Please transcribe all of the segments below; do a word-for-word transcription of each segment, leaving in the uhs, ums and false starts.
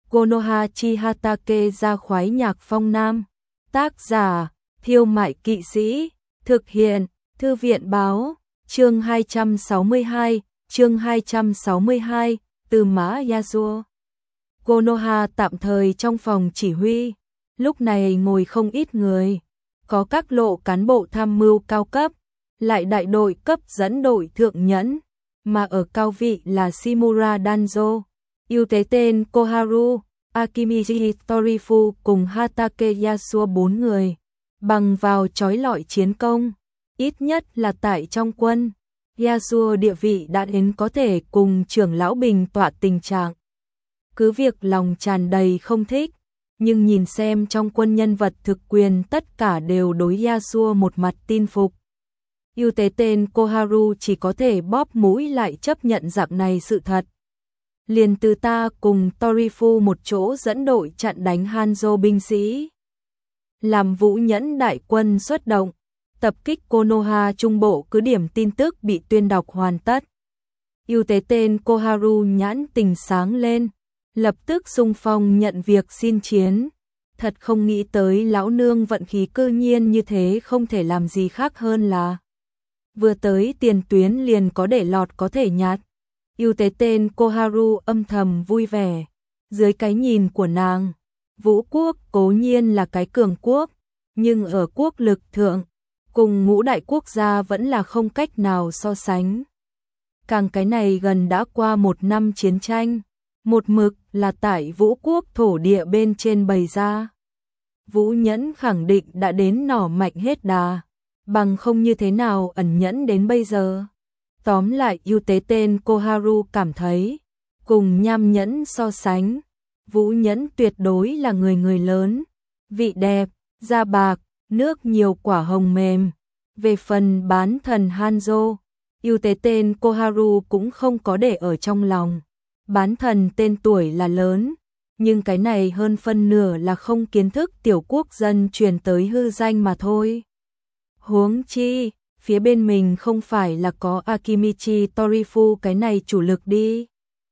Konoha chi Hatake ra khoái nhạc phong nam. Tác giả, Thiêu Mại Kỵ Sĩ. Thực hiện, Thư viện Báo. Chương hai trăm sáu mươi hai, chương hai trăm sáu mươi hai, Từ Mã Yasuo. Konoha tạm thời trong phòng chỉ huy. Lúc này ngồi không ít người. Có các lộ cán bộ tham mưu cao cấp, lại đại đội cấp dẫn đội thượng nhẫn, mà ở cao vị là Shimura Danzo, ưu tế tên Koharu, Akimichi Torifu cùng Hatake Yasuo bốn người. Bằng vào chói lọi chiến công, ít nhất là tại trong quân, Yasuo địa vị đã đến có thể cùng trưởng lão bình tọa tình trạng. Cứ việc lòng tràn đầy không thích, nhưng nhìn xem trong quân nhân vật thực quyền tất cả đều đối Yasuo một mặt tin phục. Ưu tế tên Koharu chỉ có thể bóp mũi lại chấp nhận dạng này sự thật. Liền từ ta cùng Torifu một chỗ dẫn đội chặn đánh Hanzo binh sĩ. Làm Vũ Nhẫn đại quân xuất động, tập kích Konoha trung bộ cứ điểm tin tức bị tuyên đọc hoàn tất. Ưu tế tên Koharu nhãn tình sáng lên, lập tức xung phong nhận việc xin chiến. Thật không nghĩ tới lão nương vận khí cư nhiên như thế, không thể làm gì khác hơn là vừa tới tiền tuyến liền có để lọt có thể nhặt. Ưu tế tên Koharu âm thầm vui vẻ. Dưới cái nhìn của nàng, Vũ quốc cố nhiên là cái cường quốc, nhưng ở quốc lực thượng, cùng ngũ đại quốc gia vẫn là không cách nào so sánh. Càng cái này gần đã qua một năm chiến tranh, một mực là tại Vũ quốc thổ địa bên trên bày ra. Vũ Nhẫn khẳng định đã đến nỏ mạnh hết đà, bằng không như thế nào ẩn nhẫn đến bây giờ. Tóm lại ưu tế tên Koharu cảm thấy, cùng Nham Nhẫn so sánh, Vũ Nhẫn tuyệt đối là người người lớn, vị đẹp, da bạc, nước nhiều quả hồng mềm. Về phần bán thần Hanzo, ưu tế tên Koharu cũng không có để ở trong lòng. Bán thần tên tuổi là lớn, nhưng cái này hơn phân nửa là không kiến thức tiểu quốc dân truyền tới hư danh mà thôi. Huống chi, phía bên mình không phải là có Akimichi Torifu cái này chủ lực đi.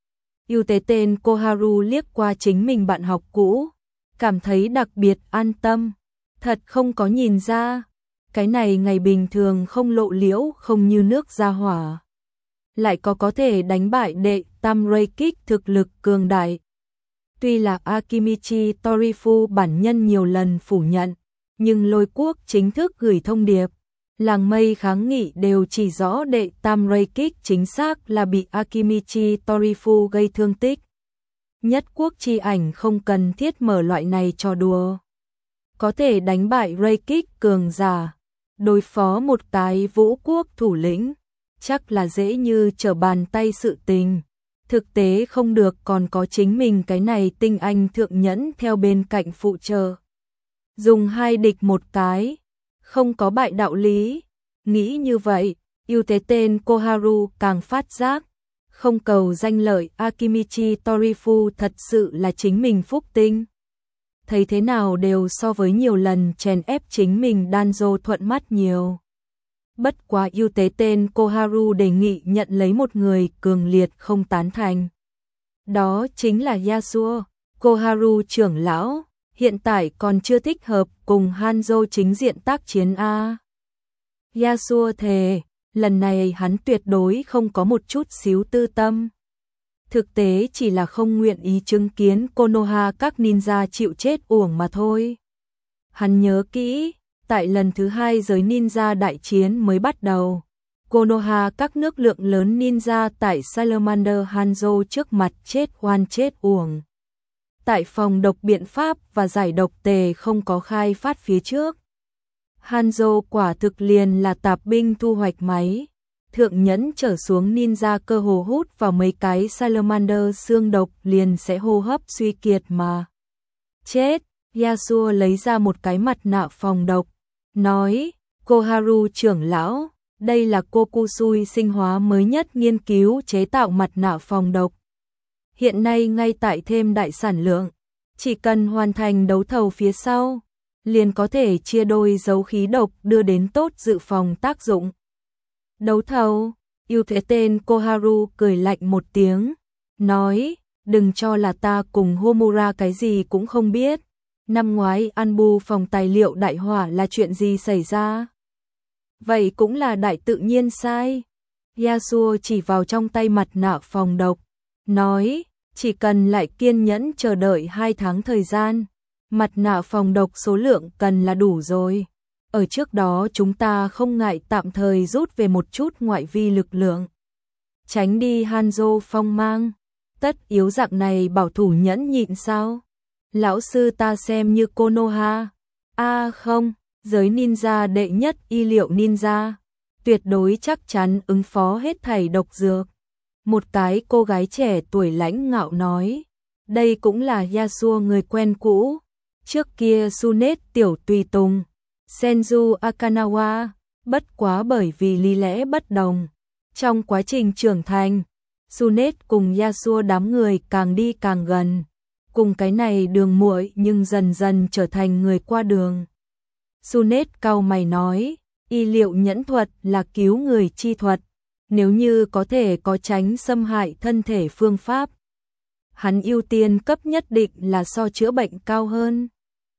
Ưu tế tên Koharu liếc qua chính mình bạn học cũ, cảm thấy đặc biệt an tâm. Thật không có nhìn ra, cái này ngày bình thường không lộ liễu không như nước ra hỏa. Lại có có thể đánh bại đệ tam Reikik thực lực cường đại. Tuy là Akimichi Torifu bản nhân nhiều lần phủ nhận, nhưng Lôi quốc chính thức gửi thông điệp. Làng mây kháng nghị đều chỉ rõ đệ tam Reikik chính xác là bị Akimichi Torifu gây thương tích. Nhất quốc chi ảnh không cần thiết mở loại này trò đùa. Có thể đánh bại Reikik cường giả, đối phó một cái Vũ quốc thủ lĩnh, chắc là dễ như trở bàn tay sự tình. Thực tế không được còn có chính mình cái này tinh anh thượng nhẫn theo bên cạnh phụ trợ. Dùng hai địch một cái, không có bại đạo lý. Nghĩ như vậy, ưu tế tên Koharu càng phát giác, không cầu danh lợi Akimichi Torifu thật sự là chính mình phúc tinh. Thấy thế nào đều so với nhiều lần chèn ép chính mình Danzo thuận mắt nhiều. Bất quá ưu tế tên Koharu đề nghị nhận lấy một người cường liệt không tán thành. Đó chính là Yasuo. Koharu trưởng lão, hiện tại còn chưa thích hợp cùng Hanzo chính diện tác chiến a. Yasuo thề, lần này hắn tuyệt đối không có một chút xíu tư tâm. Thực tế chỉ là không nguyện ý chứng kiến Konoha các ninja chịu chết uổng mà thôi. Hắn nhớ kỹ, tại lần thứ hai giới ninja đại chiến mới bắt đầu, Konoha các nước lượng lớn ninja tại Salamander Hanzo trước mặt chết oan chết uổng. Tại phòng độc biện pháp và giải độc tề không có khai phát phía trước, Hanzo quả thực liền là tạp binh thu hoạch máy. Thượng nhẫn trở xuống ninja cơ hồ hút vào mấy cái Salamander xương độc liền sẽ hô hấp suy kiệt mà chết. Yasuo lấy ra một cái mặt nạ phòng độc, nói, Koharu trưởng lão, đây là Kokusui sinh hóa mới nhất nghiên cứu chế tạo mặt nạ phòng độc. Hiện nay ngay tại thêm đại sản lượng, chỉ cần hoàn thành đấu thầu phía sau, liền có thể chia đôi dấu khí độc đưa đến tốt dự phòng tác dụng. Đấu thầu, ưu thế tên Koharu cười lạnh một tiếng, nói, đừng cho là ta cùng Homura cái gì cũng không biết. Năm ngoái Anbu phòng tài liệu đại hỏa là chuyện gì xảy ra? Vậy cũng là đại tự nhiên sai. Yasuo chỉ vào trong tay mặt nạ phòng độc, nói, chỉ cần lại kiên nhẫn chờ đợi hai tháng thời gian, mặt nạ phòng độc số lượng cần là đủ rồi. Ở trước đó chúng ta không ngại tạm thời rút về một chút ngoại vi lực lượng, tránh đi Hanzo phong mang. Tất yếu dạng này bảo thủ nhẫn nhịn sao? Lão sư ta xem như Konoha. A à không, giới ninja đệ nhất y liệu ninja, tuyệt đối chắc chắn ứng phó hết thảy độc dược. Một cái cô gái trẻ tuổi lãnh ngạo nói, đây cũng là Yasuo người quen cũ. Trước kia Sunet tiểu tùy tùng, Senju Akanawa, bất quá bởi vì lý lẽ bất đồng. Trong quá trình trưởng thành, Sunet cùng Yasuo đám người càng đi càng gần, cùng cái này đường muội nhưng dần dần trở thành người qua đường. Sunet cau mày nói, y liệu nhẫn thuật là cứu người chi thuật, nếu như có thể có tránh xâm hại thân thể phương pháp, hắn ưu tiên cấp nhất định là so chữa bệnh cao hơn.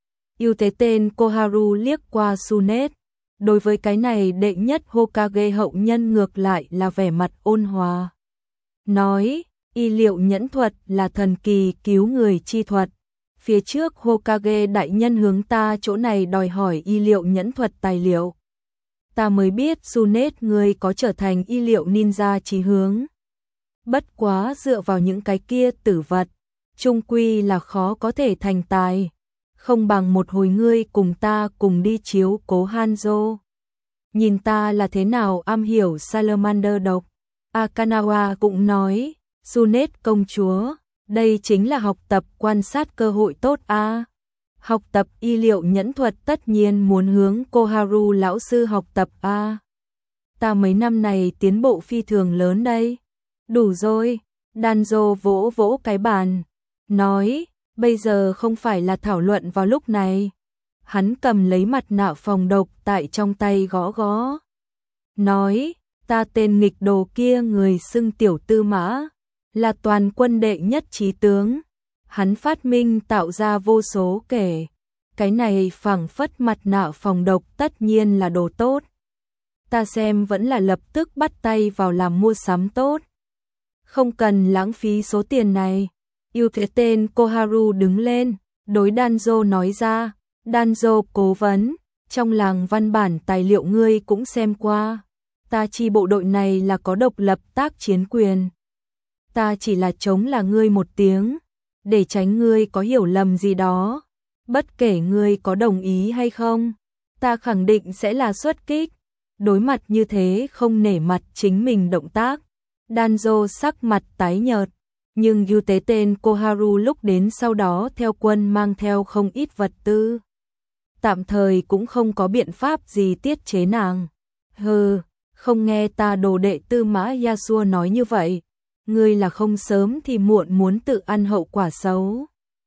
Ưu thế tên Koharu liếc qua Sunet, đối với cái này đệ nhất Hokage hậu nhân ngược lại là vẻ mặt ôn hòa. Nói, y liệu nhẫn thuật là thần kỳ cứu người chi thuật. Phía trước Hokage đại nhân hướng ta chỗ này đòi hỏi y liệu nhẫn thuật tài liệu. Ta mới biết Sunet người có trở thành y liệu ninja chí hướng. Bất quá dựa vào những cái kia tử vật, chung quy là khó có thể thành tài. Không bằng một hồi ngươi cùng ta cùng đi chiếu cố Hanzo. Nhìn ta là thế nào am hiểu Salamander độc. Akanawa cũng nói, Sunet công chúa, đây chính là học tập quan sát cơ hội tốt a. À. Học tập y liệu nhẫn thuật tất nhiên muốn hướng Koharu lão sư học tập a. À. Ta mấy năm này tiến bộ phi thường lớn đây. Đủ rồi, Danzo vỗ vỗ cái bàn, nói, bây giờ không phải là thảo luận vào lúc này. Hắn cầm lấy mặt nạ phòng độc tại trong tay gõ gõ. Nói, ta tên nghịch đồ kia người xưng tiểu tư mã, là toàn quân đệ nhất trí tướng. Hắn phát minh tạo ra vô số kể. Cái này phảng phất mặt nạ phòng độc tất nhiên là đồ tốt. Ta xem vẫn là lập tức bắt tay vào làm mua sắm tốt. Không cần lãng phí số tiền này. Yêu thế tên Koharu đứng lên, đối Danzo nói ra, Danzo cố vấn, trong làng văn bản tài liệu ngươi cũng xem qua. Ta chi bộ đội này là có độc lập tác chiến quyền. Ta chỉ là chống là ngươi một tiếng, để tránh ngươi có hiểu lầm gì đó. Bất kể ngươi có đồng ý hay không, ta khẳng định sẽ là xuất kích. Đối mặt như thế không nể mặt chính mình động tác. Danzo sắc mặt tái nhợt, nhưng ưu tế tên Koharu lúc đến sau đó theo quân mang theo không ít vật tư. Tạm thời cũng không có biện pháp gì tiết chế nàng. Hừ, không nghe ta đồ đệ tư mã Yasuo nói như vậy. Ngươi là không sớm thì muộn muốn tự ăn hậu quả xấu.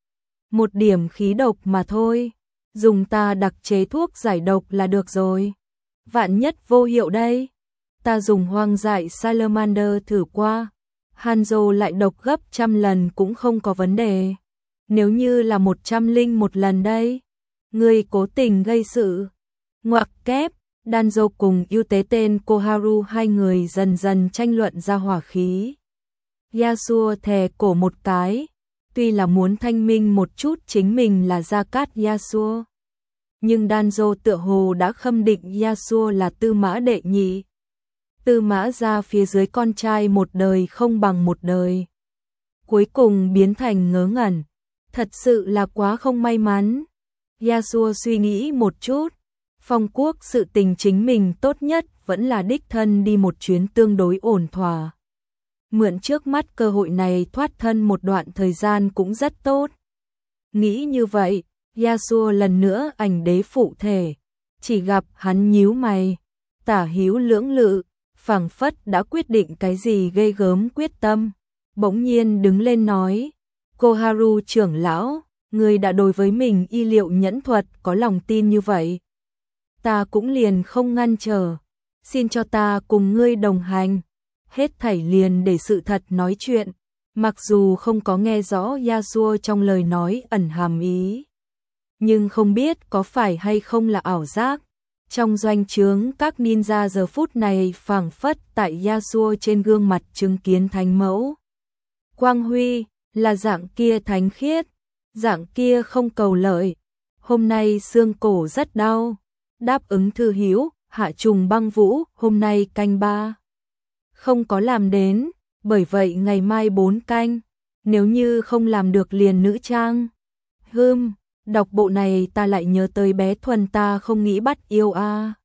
Một điểm khí độc mà thôi, dùng ta đặc chế thuốc giải độc là được rồi. Vạn nhất vô hiệu đây. Ta dùng hoang dại Salamander thử qua, Hanzo lại độc gấp trăm lần cũng không có vấn đề. Nếu như là một trăm linh một lần đây, ngươi cố tình gây sự. Ngoặc kép, Danzo cùng ưu tế tên Koharu hai người dần dần tranh luận ra hỏa khí. Yasuo thè cổ một cái, tuy là muốn thanh minh một chút chính mình là Gia Cát Yasuo. Nhưng Danzo tựa hồ đã khâm định Yasuo là tư mã đệ nhị. Tư mã ra phía dưới con trai một đời không bằng một đời. Cuối cùng biến thành ngớ ngẩn. Thật sự là quá không may mắn. Yasuo suy nghĩ một chút. Phong quốc sự tình chính mình tốt nhất vẫn là đích thân đi một chuyến tương đối ổn thỏa. Mượn trước mắt cơ hội này thoát thân một đoạn thời gian cũng rất tốt. Nghĩ như vậy, Yasuo lần nữa ảnh đế phụ thể. Chỉ gặp hắn nhíu mày, tả hữu lưỡng lự, phảng phất đã quyết định cái gì ghê gớm quyết tâm. Bỗng nhiên đứng lên nói, Koharu trưởng lão, người đã đối với mình y liệu nhẫn thuật có lòng tin như vậy. Ta cũng liền không ngăn trở, xin cho ta cùng ngươi đồng hành. Hết thảy liền để sự thật nói chuyện. Mặc dù không có nghe rõ Yasuo trong lời nói ẩn hàm ý, nhưng không biết có phải hay không là ảo giác. Trong doanh trướng các ninja giờ phút này phảng phất tại Yasuo trên gương mặt chứng kiến thánh mẫu. Quang huy, là dạng kia thánh khiết, dạng kia không cầu lợi. Hôm nay xương cổ rất đau, đáp ứng thư hiếu, Hạ Trùng Băng Vũ, hôm nay canh ba. Không có làm đến, bởi vậy ngày mai bốn canh, nếu như không làm được liền nữ trang. Hừm, đọc bộ này ta lại nhớ tới bé Thuần ta không nghĩ bắt yêu a. À.